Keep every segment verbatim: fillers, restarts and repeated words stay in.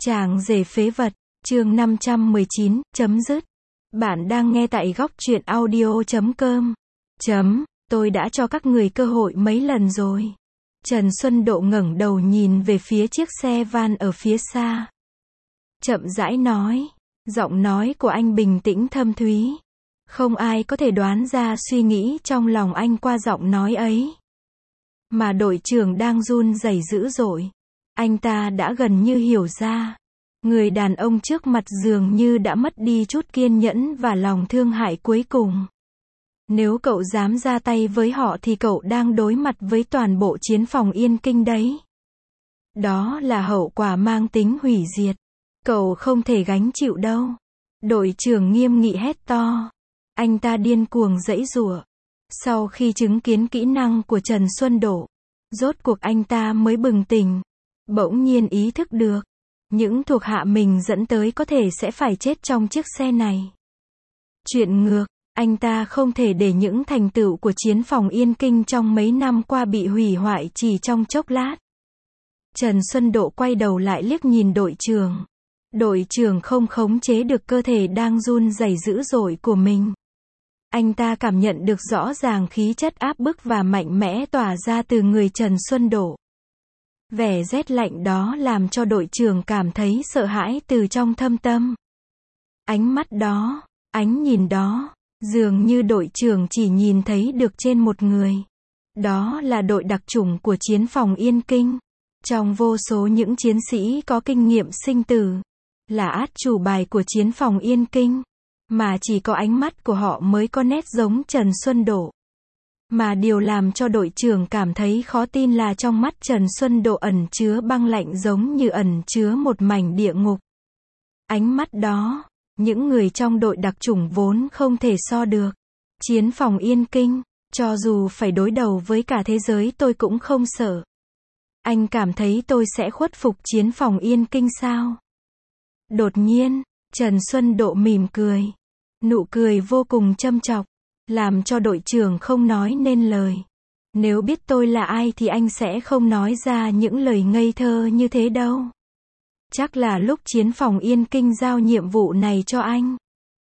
Chàng rể phế vật, chương năm trăm mười chín, chấm dứt. Bạn đang nghe tại góc truyện audio chấm com. Chấm, tôi đã cho các người cơ hội mấy lần rồi. Trần Xuân Độ ngẩng đầu nhìn về phía chiếc xe van ở phía xa. Chậm rãi nói, giọng nói của anh bình tĩnh thâm thúy. Không ai có thể đoán ra suy nghĩ trong lòng anh qua giọng nói ấy. Mà đội trưởng đang run rẩy dữ dội. Anh ta đã gần như hiểu ra. Người đàn ông trước mặt dường như đã mất đi chút kiên nhẫn và lòng thương hại cuối cùng. Nếu cậu dám ra tay với họ thì cậu đang đối mặt với toàn bộ chiến phòng Yên Kinh đấy. Đó là hậu quả mang tính hủy diệt. Cậu không thể gánh chịu đâu. Đội trưởng nghiêm nghị hét to. Anh ta điên cuồng giãy giụa. Sau khi chứng kiến kỹ năng của Trần Xuân Độ, rốt cuộc anh ta mới bừng tỉnh. Bỗng nhiên ý thức được. Những thuộc hạ mình dẫn tới có thể sẽ phải chết trong chiếc xe này. Chuyện ngược, anh ta không thể để những thành tựu của chiến phòng Yên Kinh trong mấy năm qua bị hủy hoại chỉ trong chốc lát. Trần Xuân Độ quay đầu lại liếc nhìn đội trưởng. Đội trưởng không khống chế được cơ thể đang run rẩy dữ dội của mình. Anh ta cảm nhận được rõ ràng khí chất áp bức và mạnh mẽ tỏa ra từ người Trần Xuân Độ. Vẻ rét lạnh đó làm cho đội trưởng cảm thấy sợ hãi từ trong thâm tâm. Ánh mắt đó, ánh nhìn đó, dường như đội trưởng chỉ nhìn thấy được trên một người. Đó là đội đặc chủng của chiến phòng Yên Kinh. Trong vô số những chiến sĩ có kinh nghiệm sinh tử, là át chủ bài của chiến phòng Yên Kinh. Mà chỉ có ánh mắt của họ mới có nét giống Trần Xuân Độ. Mà điều làm cho đội trưởng cảm thấy khó tin là trong mắt Trần Xuân Độ ẩn chứa băng lạnh giống như ẩn chứa một mảnh địa ngục. Ánh mắt đó, những người trong đội đặc chủng vốn không thể so được. Chiến phòng Yên Kinh, cho dù phải đối đầu với cả thế giới tôi cũng không sợ. Anh cảm thấy tôi sẽ khuất phục chiến phòng Yên Kinh sao? Đột nhiên, Trần Xuân Độ mỉm cười. Nụ cười vô cùng châm chọc. Làm cho đội trưởng không nói nên lời. Nếu biết tôi là ai thì anh sẽ không nói ra những lời ngây thơ như thế đâu. Chắc là lúc chiến phòng Yên Kinh giao nhiệm vụ này cho anh,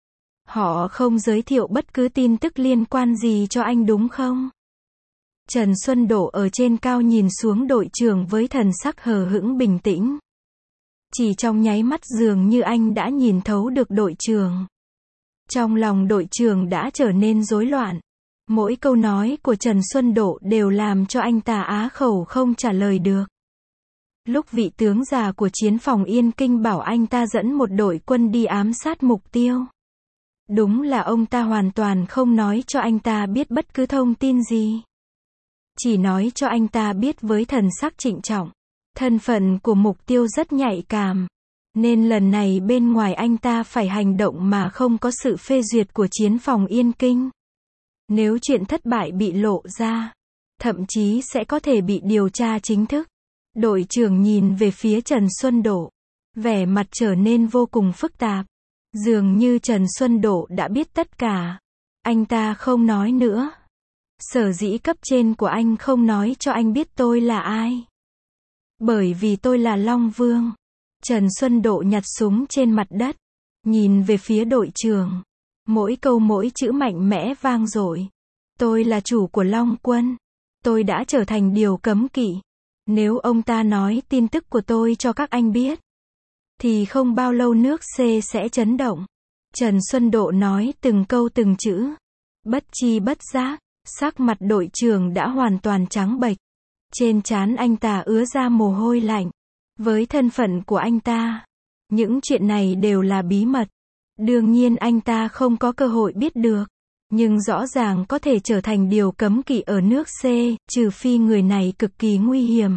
họ không giới thiệu bất cứ tin tức liên quan gì cho anh đúng không? Trần Xuân Độ ở trên cao nhìn xuống đội trưởng với thần sắc hờ hững bình tĩnh. Chỉ trong nháy mắt dường như anh đã nhìn thấu được đội trưởng. Trong lòng đội trưởng đã trở nên rối loạn. Mỗi câu nói của Trần Xuân Độ đều làm cho anh ta á khẩu không trả lời được. Lúc vị tướng già của chiến phòng Yên Kinh bảo anh ta dẫn một đội quân đi ám sát mục tiêu, đúng là ông ta hoàn toàn không nói cho anh ta biết bất cứ thông tin gì. Chỉ nói cho anh ta biết với thần sắc trịnh trọng. Thân phận của mục tiêu rất nhạy cảm. Nên lần này bên ngoài anh ta phải hành động mà không có sự phê duyệt của chiến phòng Yên Kinh. Nếu chuyện thất bại bị lộ ra, thậm chí sẽ có thể bị điều tra chính thức. Đội trưởng nhìn về phía Trần Xuân Độ. Vẻ mặt trở nên vô cùng phức tạp. Dường như Trần Xuân Độ đã biết tất cả. Anh ta không nói nữa. Sở dĩ cấp trên của anh không nói cho anh biết tôi là ai. Bởi vì tôi là Long Vương. Trần Xuân Độ nhặt súng trên mặt đất, nhìn về phía đội trưởng. Mỗi câu mỗi chữ mạnh mẽ vang dội. Tôi là chủ của Long Quân. Tôi đã trở thành điều cấm kỵ. Nếu ông ta nói tin tức của tôi cho các anh biết, thì không bao lâu nước C sẽ chấn động. Trần Xuân Độ nói từng câu từng chữ. Bất chi bất giác, sắc mặt đội trưởng đã hoàn toàn trắng bệch. Trên trán anh ta ứa ra mồ hôi lạnh. Với thân phận của anh ta, những chuyện này đều là bí mật. Đương nhiên anh ta không có cơ hội biết được. Nhưng rõ ràng có thể trở thành điều cấm kỵ ở nước C, trừ phi người này cực kỳ nguy hiểm.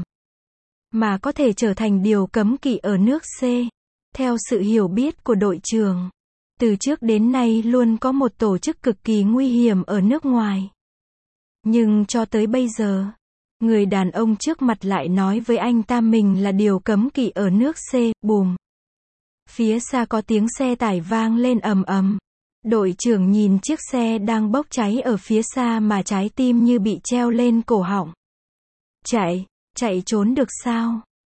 Mà có thể trở thành điều cấm kỵ ở nước C. Theo sự hiểu biết của đội trưởng, từ trước đến nay luôn có một tổ chức cực kỳ nguy hiểm ở nước ngoài. Nhưng cho tới bây giờ, người đàn ông trước mặt lại nói với anh ta mình là điều cấm kỵ ở nước C. Bùm. Phía xa có tiếng xe tải vang lên ầm ầm. Đội trưởng nhìn chiếc xe đang bốc cháy ở phía xa mà trái tim như bị treo lên cổ họng. Chạy, chạy trốn được sao?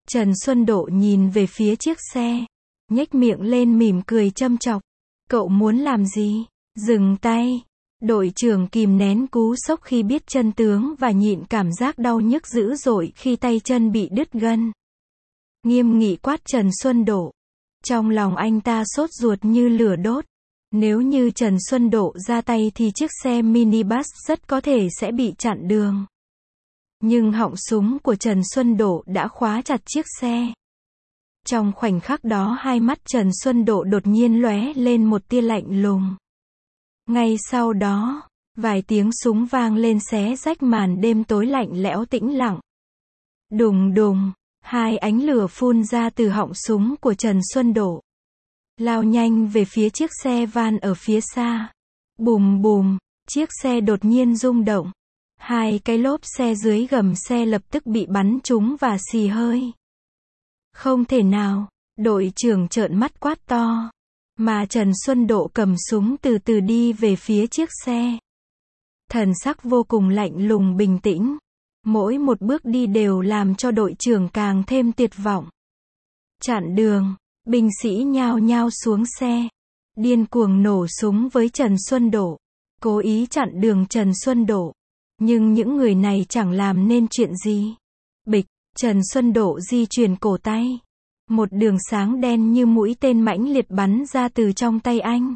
Trần Xuân Độ nhìn về phía chiếc xe, nhếch miệng lên mỉm cười châm chọc. Cậu muốn làm gì? Dừng tay. Đội trưởng kìm nén cú sốc khi biết chân tướng và nhịn cảm giác đau nhức dữ dội khi tay chân bị đứt gân. Nghiêm nghị quát Trần Xuân Độ. Trong lòng anh ta sốt ruột như lửa đốt. Nếu như Trần Xuân Độ ra tay thì chiếc xe minibus rất có thể sẽ bị chặn đường. Nhưng họng súng của Trần Xuân Độ đã khóa chặt chiếc xe. Trong khoảnh khắc đó hai mắt Trần Xuân Độ đột nhiên lóe lên một tia lạnh lùng. Ngay sau đó, vài tiếng súng vang lên xé rách màn đêm tối lạnh lẽo tĩnh lặng. Đùng đùng, hai ánh lửa phun ra từ họng súng của Trần Xuân Độ. Lao nhanh về phía chiếc xe van ở phía xa. Bùm bùm, chiếc xe đột nhiên rung động. Hai cái lốp xe dưới gầm xe lập tức bị bắn trúng và xì hơi. Không thể nào, đội trưởng trợn mắt quát to. Mà Trần Xuân Độ cầm súng từ từ đi về phía chiếc xe. Thần sắc vô cùng lạnh lùng bình tĩnh. Mỗi một bước đi đều làm cho đội trưởng càng thêm tuyệt vọng. Chặn đường, binh sĩ nhao nhao xuống xe. Điên cuồng nổ súng với Trần Xuân Độ. Cố ý chặn đường Trần Xuân Độ. Nhưng những người này chẳng làm nên chuyện gì. Bịch, Trần Xuân Độ di chuyển cổ tay. Một đường sáng đen như mũi tên mãnh liệt bắn ra từ trong tay anh.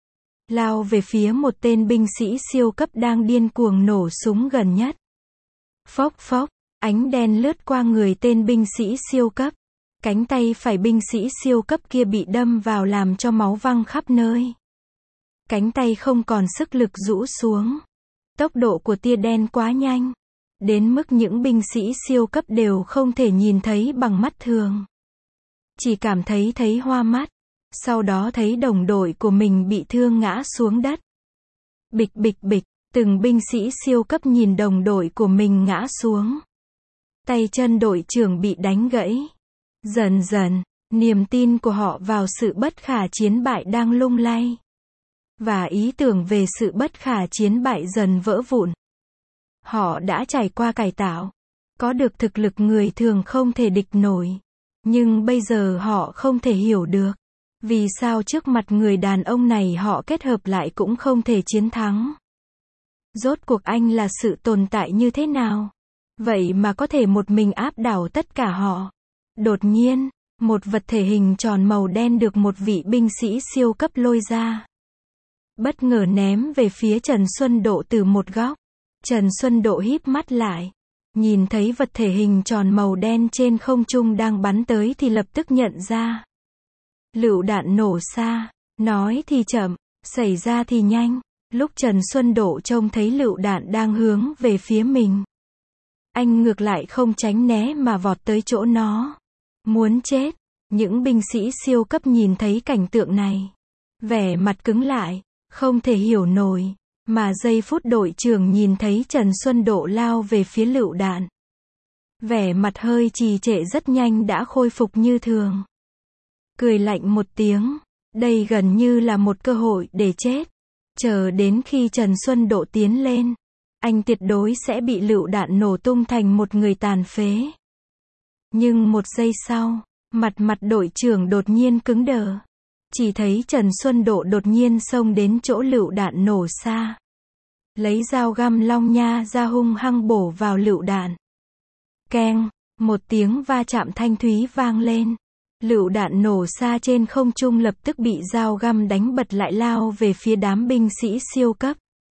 Lao về phía một tên binh sĩ siêu cấp đang điên cuồng nổ súng gần nhất. Phốc phốc, ánh đen lướt qua người tên binh sĩ siêu cấp. Cánh tay phải binh sĩ siêu cấp kia bị đâm vào làm cho máu văng khắp nơi. Cánh tay không còn sức lực rũ xuống. Tốc độ của tia đen quá nhanh. Đến mức những binh sĩ siêu cấp đều không thể nhìn thấy bằng mắt thường. Chỉ cảm thấy thấy hoa mắt. Sau đó thấy đồng đội của mình bị thương ngã xuống đất. Bịch bịch bịch, từng binh sĩ siêu cấp nhìn đồng đội của mình ngã xuống. Tay chân đội trưởng bị đánh gãy. Dần dần, niềm tin của họ vào sự bất khả chiến bại đang lung lay. Và ý tưởng về sự bất khả chiến bại dần vỡ vụn. Họ đã trải qua cải tạo. Có được thực lực người thường không thể địch nổi. Nhưng bây giờ họ không thể hiểu được. Vì sao trước mặt người đàn ông này họ kết hợp lại cũng không thể chiến thắng. Rốt cuộc anh là sự tồn tại như thế nào? Vậy mà có thể một mình áp đảo tất cả họ. Đột nhiên, một vật thể hình tròn màu đen được một vị binh sĩ siêu cấp lôi ra. Bất ngờ ném về phía Trần Xuân Độ từ một góc. Trần Xuân Độ híp mắt lại. Nhìn thấy vật thể hình tròn màu đen trên không trung đang bắn tới thì lập tức nhận ra. Lựu đạn nổ xa, nói thì chậm, xảy ra thì nhanh. Lúc Trần Xuân Độ trông thấy lựu đạn đang hướng về phía mình. Anh ngược lại không tránh né mà vọt tới chỗ nó. Muốn chết. Những binh sĩ siêu cấp nhìn thấy cảnh tượng này. Vẻ mặt cứng lại, không thể hiểu nổi. Mà giây phút đội trưởng nhìn thấy Trần Xuân Độ lao về phía lựu đạn. Vẻ mặt hơi trì trệ rất nhanh đã khôi phục như thường. Cười lạnh một tiếng. Đây gần như là một cơ hội để chết. Chờ đến khi Trần Xuân Độ tiến lên. Anh tuyệt đối sẽ bị lựu đạn nổ tung thành một người tàn phế. Nhưng một giây sau, mặt mặt đội trưởng đột nhiên cứng đờ. Chỉ thấy Trần Xuân Độ đột nhiên xông đến chỗ lựu đạn nổ xa. Lấy dao găm long nha ra hung hăng bổ vào lựu đạn. Keng, một tiếng va chạm thanh thúy vang lên. Lựu đạn nổ xa trên không trung lập tức bị dao găm đánh bật lại lao về phía đám binh sĩ siêu cấp.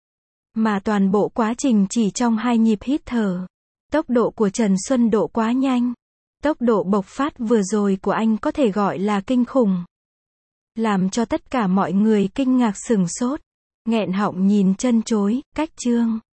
Mà toàn bộ quá trình chỉ trong hai nhịp hít thở. Tốc độ của Trần Xuân Độ quá nhanh. Tốc độ bộc phát vừa rồi của anh có thể gọi là kinh khủng. Làm cho tất cả mọi người kinh ngạc sửng sốt. Nghẹn họng nhìn chân chối, cách chương.